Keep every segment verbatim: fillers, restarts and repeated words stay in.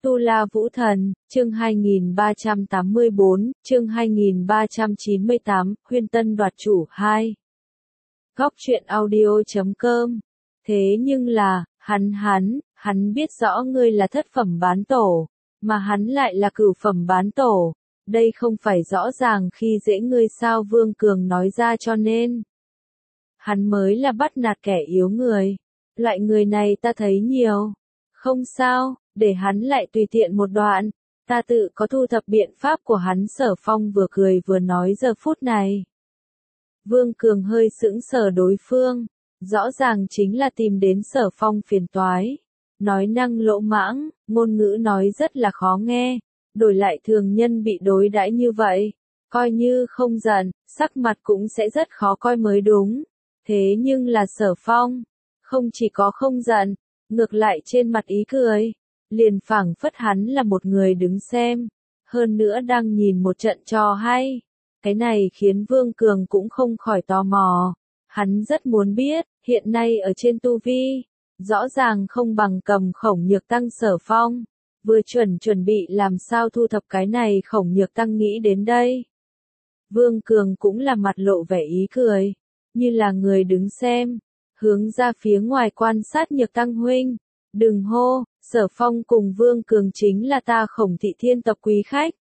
Tu La Vũ Thần, chương hai nghìn ba trăm tám mươi bốn, chương hai nghìn ba trăm chín mươi tám, Huyên Tân đoạt chủ hai. Góc truyện audio chấm com. Thế nhưng là, hắn hắn, hắn biết rõ ngươi là thất phẩm bán tổ, mà hắn lại là cửu phẩm bán tổ. Đây không phải rõ ràng khi dễ ngươi sao? Vương Cường nói ra, cho nên hắn mới là bắt nạt kẻ yếu người. Loại người này ta thấy nhiều. Không sao, để hắn lại tùy tiện một đoạn, ta tự có thu thập biện pháp của hắn. Sở Phong vừa cười vừa nói. Giờ phút này, Vương Cường hơi sững sờ, đối phương rõ ràng chính là tìm đến Sở Phong phiền toái, nói năng lỗ mãng, ngôn ngữ nói rất là khó nghe, đổi lại thường nhân bị đối đãi như vậy, coi như không giận, sắc mặt cũng sẽ rất khó coi mới đúng. Thế nhưng là Sở Phong, không chỉ có không giận, ngược lại trên mặt ý cười, liền phảng phất hắn là một người đứng xem, hơn nữa đang nhìn một trận trò hay. Cái này khiến Vương Cường cũng không khỏi tò mò, hắn rất muốn biết, hiện nay ở trên tu vi, rõ ràng không bằng cầm Khổng Nhược Tăng. Sở Phong vừa chuẩn chuẩn bị làm sao thu thập cái này Khổng Nhược Tăng. Nghĩ đến đây, Vương Cường cũng là mặt lộ vẻ ý cười, như là người đứng xem, hướng ra phía ngoài quan sát. Nhược Tăng huynh, đừng hô. Sở Phong cùng Vương Cường chính là ta Khổng thị thiên tộc quý khách.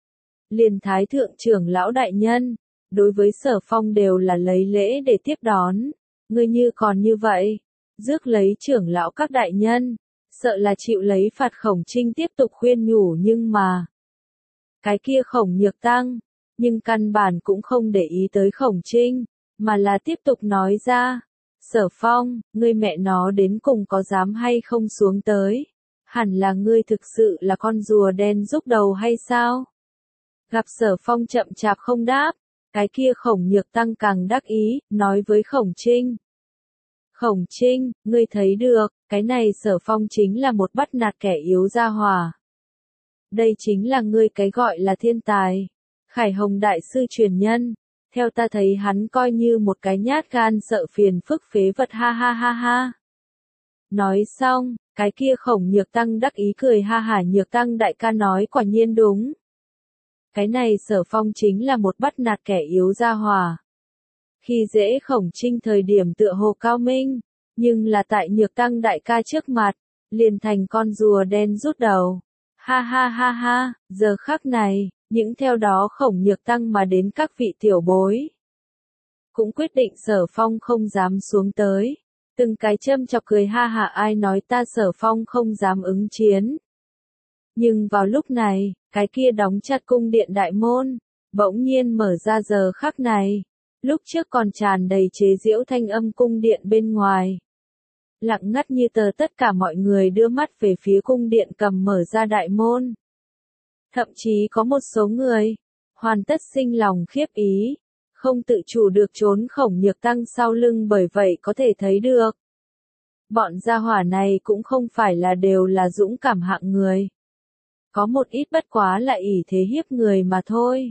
Liền Thái thượng trưởng lão đại nhân, đối với Sở Phong đều là lấy lễ để tiếp đón. Ngươi như còn như vậy, rước lấy trưởng lão các đại nhân, sợ là chịu lấy phạt. Khổng Trinh tiếp tục khuyên nhủ, nhưng mà cái kia Khổng Nhược Tăng, nhưng căn bản cũng không để ý tới Khổng Trinh, mà là tiếp tục nói ra. Sở Phong, ngươi mẹ nó đến cùng có dám hay không xuống tới? Hẳn là ngươi thực sự là con rùa đen rúc đầu hay sao? Gặp Sở Phong chậm chạp không đáp, cái kia Khổng Nhược Tăng càng đắc ý, nói với Khổng Trinh. Khổng Trinh, ngươi thấy được, cái này Sở Phong chính là một bắt nạt kẻ yếu gia hỏa. Đây chính là ngươi cái gọi là thiên tài, Khải Hồng đại sư truyền nhân. Theo ta thấy hắn coi như một cái nhát gan sợ phiền phức phế vật. Ha ha ha ha. Nói xong, cái kia Khổng Nhược Tăng đắc ý cười ha hả. Nhược Tăng đại ca nói quả nhiên đúng. Cái này Sở Phong chính là một bắt nạt kẻ yếu gia hỏa. Khi dễ Khổng Trinh thời điểm tựa hồ cao minh, nhưng là tại Nhược Tăng đại ca trước mặt, liền thành con rùa đen rút đầu. Ha ha ha ha, giờ khắc này, những theo đó Khổng Nhược Tăng mà đến các vị tiểu bối cũng quyết định Sở Phong không dám xuống tới. Từng cái châm chọc cười ha hả, ai nói ta Sở Phong không dám ứng chiến. Nhưng vào lúc này, cái kia đóng chặt cung điện đại môn bỗng nhiên mở ra. Giờ khắc này, lúc trước còn tràn đầy chế giễu thanh âm cung điện bên ngoài, lặng ngắt như tờ. Tất cả mọi người đưa mắt về phía cung điện cầm mở ra đại môn. Thậm chí có một số người hoàn tất sinh lòng khiếp ý, không tự chủ được trốn Khổng Nhược Tăng sau lưng. Bởi vậy có thể thấy được, bọn gia hỏa này cũng không phải là đều là dũng cảm hạng người. Có một ít bất quá là ỷ thế hiếp người mà thôi.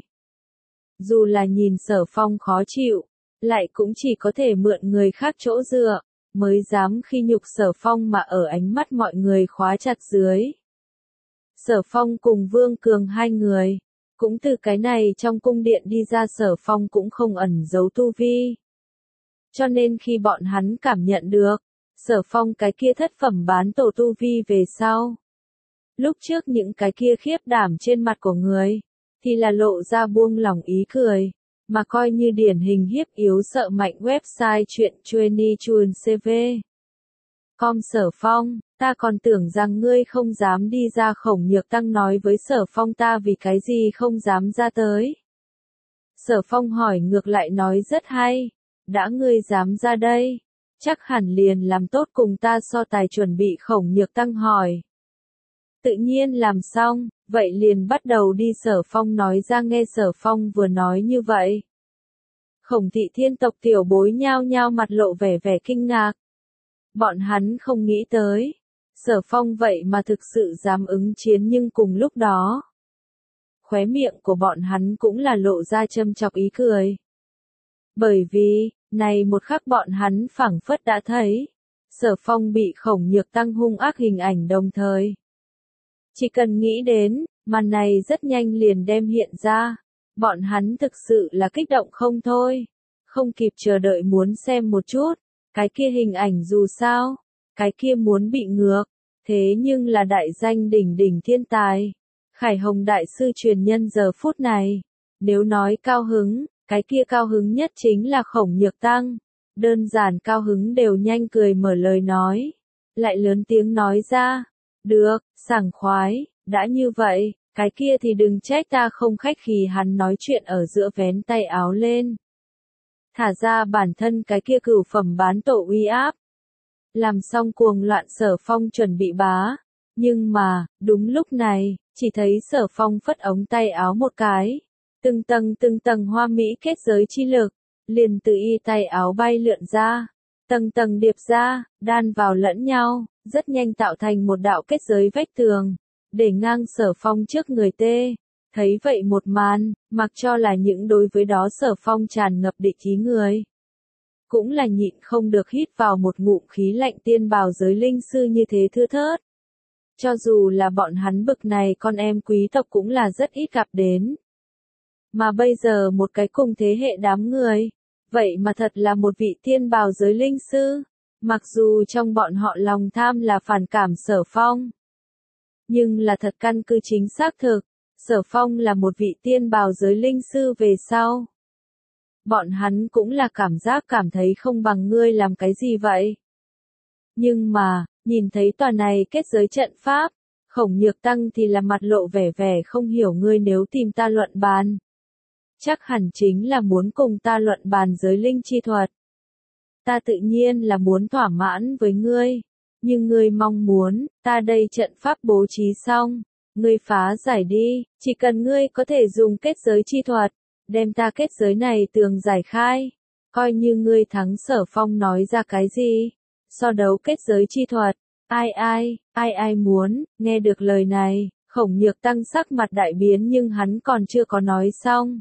Dù là nhìn Sở Phong khó chịu, lại cũng chỉ có thể mượn người khác chỗ dựa, mới dám khi nhục Sở Phong. Mà ở ánh mắt mọi người khóa chặt dưới, Sở Phong cùng Vương Cường hai người cũng từ cái này trong cung điện đi ra. Sở Phong cũng không ẩn giấu tu vi, cho nên khi bọn hắn cảm nhận được Sở Phong cái kia thất phẩm bán tổ tu vi về sau, lúc trước những cái kia khiếp đảm trên mặt của người thì là lộ ra buông lỏng ý cười, mà coi như điển hình hiếp yếu sợ mạnh. Website truyện Chueny Chun xê vê com. Sở Phong, ta còn tưởng rằng ngươi không dám đi ra. Khổng Nhược Tăng nói với Sở Phong, ta vì cái gì không dám ra tới? Sở Phong hỏi ngược lại, nói rất hay, đã ngươi dám ra đây, chắc hẳn liền làm tốt cùng ta so tài chuẩn bị. Khổng Nhược Tăng hỏi. Tự nhiên làm xong, vậy liền bắt đầu đi. Sở Phong nói ra. Nghe Sở Phong vừa nói như vậy, Khổng thị thiên tộc tiểu bối nhao nhao mặt lộ vẻ vẻ kinh ngạc. Bọn hắn không nghĩ tới Sở Phong vậy mà thực sự dám ứng chiến, nhưng cùng lúc đó, khóe miệng của bọn hắn cũng là lộ ra châm chọc ý cười. Bởi vì, này một khắc bọn hắn phảng phất đã thấy Sở Phong bị Khổng Nhược Tăng hung ác hình ảnh, đồng thời Chỉ cần nghĩ đến, màn này rất nhanh liền đem hiện ra. Bọn hắn thực sự là kích động không thôi. Không kịp chờ đợi muốn xem một chút. Cái kia hình ảnh dù sao. Cái kia muốn bị ngược. Thế nhưng là đại danh đỉnh đỉnh thiên tài. Khải Hồng đại sư truyền nhân giờ phút này. Nếu nói cao hứng, cái kia cao hứng nhất chính là Khổng Nhược Tăng. Đơn giản cao hứng đều nhanh cười mở lời nói. Lại lớn tiếng nói ra. Được, sảng khoái, đã như vậy, cái kia thì đừng trách ta không khách khí. Hắn nói chuyện ở giữa vén tay áo lên. Thả ra bản thân cái kia cửu phẩm bán tổ uy áp. Làm xong cuồng loạn Sở Phong chuẩn bị bá. Nhưng mà, đúng lúc này, chỉ thấy Sở Phong phất ống tay áo một cái. Từng tầng từng tầng hoa mỹ kết giới chi lực, liền từ y tay áo bay lượn ra. Tầng tầng điệp ra, đan vào lẫn nhau, rất nhanh tạo thành một đạo kết giới vách tường, để ngang Sở Phong trước người tê. Thấy vậy một màn, mặc cho là những đối với đó Sở Phong tràn ngập địch ý người. Cũng là nhịn không được hít vào một ngụm khí lạnh, tiên bào giới linh sư như thế thưa thớt. Cho dù là bọn hắn bực này con em quý tộc cũng là rất ít gặp đến. Mà bây giờ một cái cùng thế hệ đám người, vậy mà thật là một vị tiên bào giới linh sư. Mặc dù trong bọn họ lòng tham là phản cảm Sở Phong, nhưng là thật căn cứ chính xác thực, Sở Phong là một vị tiên bào giới linh sư về sau. Bọn hắn cũng là cảm giác cảm thấy không bằng ngươi làm cái gì vậy. Nhưng mà, nhìn thấy tòa này kết giới trận pháp, Khổng Nhược Tăng thì là mặt lộ vẻ vẻ không hiểu. Ngươi nếu tìm ta luận bàn, chắc hẳn chính là muốn cùng ta luận bàn giới linh chi thuật. Ta tự nhiên là muốn thỏa mãn với ngươi, nhưng ngươi mong muốn, ta đây trận pháp bố trí xong, ngươi phá giải đi, chỉ cần ngươi có thể dùng kết giới chi thuật, đem ta kết giới này tường giải khai, coi như ngươi thắng. Sở Phong nói ra cái gì? So đấu kết giới chi thuật, ai ai, ai ai muốn, nghe được lời này, Khổng Nhược Tăng sắc mặt đại biến nhưng hắn còn chưa có nói xong.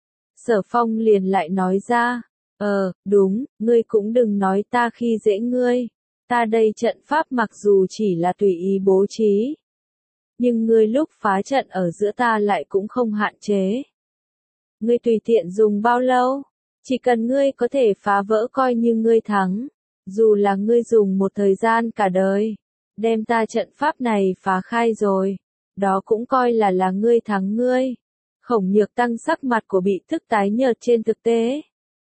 Sở Phong liền lại nói ra, ờ, đúng, ngươi cũng đừng nói ta khi dễ ngươi, ta đây trận pháp mặc dù chỉ là tùy ý bố trí, nhưng ngươi lúc phá trận ở giữa ta lại cũng không hạn chế. Ngươi tùy tiện dùng bao lâu, chỉ cần ngươi có thể phá vỡ coi như ngươi thắng, dù là ngươi dùng một thời gian cả đời, đem ta trận pháp này phá khai rồi, đó cũng coi là là ngươi thắng ngươi. Khổng Nhược Tăng sắc mặt của bị thức tái nhợt. Trên thực tế,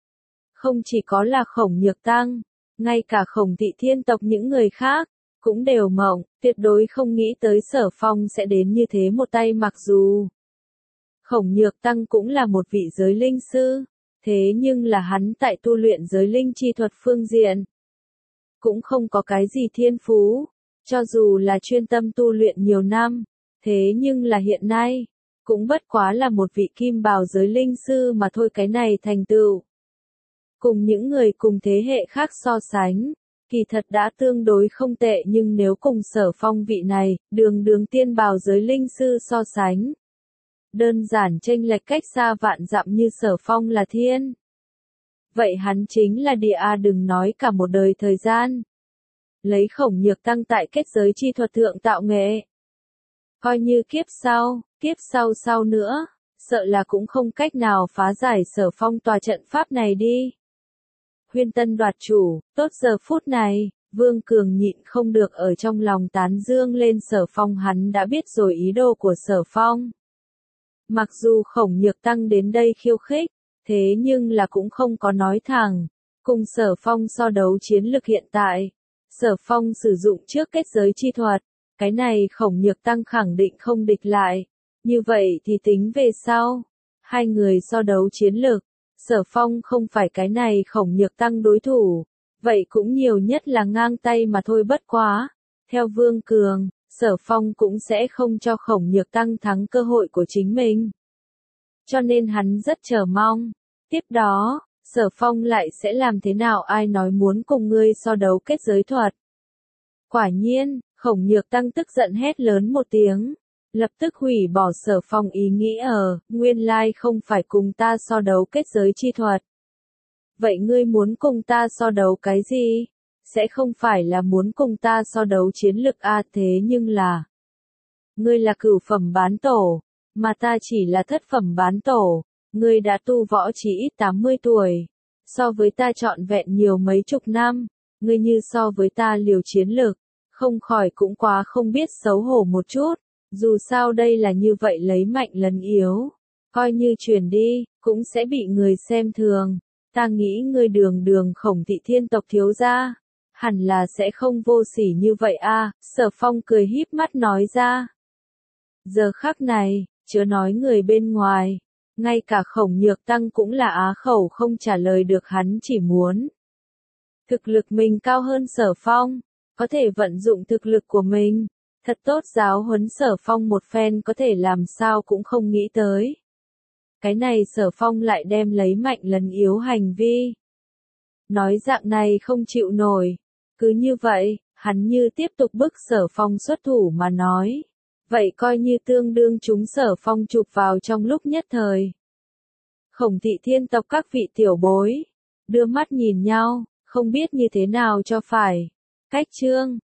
không chỉ có là Khổng Nhược Tăng, ngay cả Khổng thị thiên tộc những người khác, cũng đều mộng, tuyệt đối không nghĩ tới Sở Phong sẽ đến như thế một tay. Mặc dù Khổng Nhược Tăng cũng là một vị giới linh sư, thế nhưng là hắn tại tu luyện giới linh chi thuật phương diện, cũng không có cái gì thiên phú, cho dù là chuyên tâm tu luyện nhiều năm, thế nhưng là hiện nay, cũng bất quá là một vị kim bào giới linh sư mà thôi. Cái này thành tựu, cùng những người cùng thế hệ khác so sánh, kỳ thật đã tương đối không tệ, nhưng nếu cùng Sở Phong vị này, đường đường tiên bào giới linh sư so sánh, đơn giản chênh lệch cách xa vạn dặm. Như Sở Phong là thiên, vậy hắn chính là địa a. Đừng nói cả một đời thời gian, lấy Khổng Nhược Tăng tại kết giới chi thuật thượng tạo nghệ, coi như kiếp sau, kiếp sau sau nữa, sợ là cũng không cách nào phá giải Sở Phong tòa trận pháp này đi. Huyên Tân đoạt chủ, tốt giờ phút này, Vương Cường nhịn không được ở trong lòng tán dương lên Sở Phong. Hắn đã biết rồi ý đồ của Sở Phong. Mặc dù Khổng Nhược Tăng đến đây khiêu khích, thế nhưng là cũng không có nói thẳng, cùng Sở Phong so đấu chiến lực hiện tại. Sở Phong sử dụng trước kết giới chi thuật, cái này Khổng Nhược Tăng khẳng định không địch lại. Như vậy thì tính về sau, hai người so đấu chiến lực, Sở Phong không phải cái này Khổng Nhược Tăng đối thủ, vậy cũng nhiều nhất là ngang tay mà thôi. Bất quá, theo Vương Cường, Sở Phong cũng sẽ không cho Khổng Nhược Tăng thắng cơ hội của chính mình. Cho nên hắn rất chờ mong, tiếp đó, Sở Phong lại sẽ làm thế nào. Ai nói muốn cùng ngươi so đấu kết giới thuật? Quả nhiên, Khổng Nhược Tăng tức giận hét lớn một tiếng, lập tức hủy bỏ Sở Phong ý nghĩ ở, nguyên lai không phải cùng ta so đấu kết giới chi thuật. Vậy ngươi muốn cùng ta so đấu cái gì? Sẽ không phải là muốn cùng ta so đấu chiến lực a? Thế nhưng là, ngươi là cửu phẩm bán tổ, mà ta chỉ là thất phẩm bán tổ, ngươi đã tu võ chỉ ít tám mươi tuổi, so với ta trọn vẹn nhiều mấy chục năm, ngươi như so với ta liều chiến lực, không khỏi cũng quá không biết xấu hổ một chút, dù sao đây là như vậy lấy mạnh lấn yếu, coi như truyền đi, cũng sẽ bị người xem thường, ta nghĩ ngươi đường đường Khổng Thị thiên tộc thiếu gia, hẳn là sẽ không vô sỉ như vậy a. Sở Phong cười híp mắt nói ra. Giờ khắc này, chớ nói người bên ngoài, ngay cả Khổng Nhược Tăng cũng là á khẩu không trả lời được, hắn chỉ muốn thực lực mình cao hơn Sở Phong, có thể vận dụng thực lực của mình, thật tốt giáo huấn Sở Phong một phen, có thể làm sao cũng không nghĩ tới. Cái này Sở Phong lại đem lấy mạnh lấn yếu hành vi. Nói dạng này không chịu nổi. Cứ như vậy, hắn như tiếp tục bức Sở Phong xuất thủ mà nói. Vậy coi như tương đương chúng Sở Phong chụp vào trong lúc nhất thời. Khổng Thị thiên tộc các vị tiểu bối, đưa mắt nhìn nhau, không biết như thế nào cho phải. Cách chương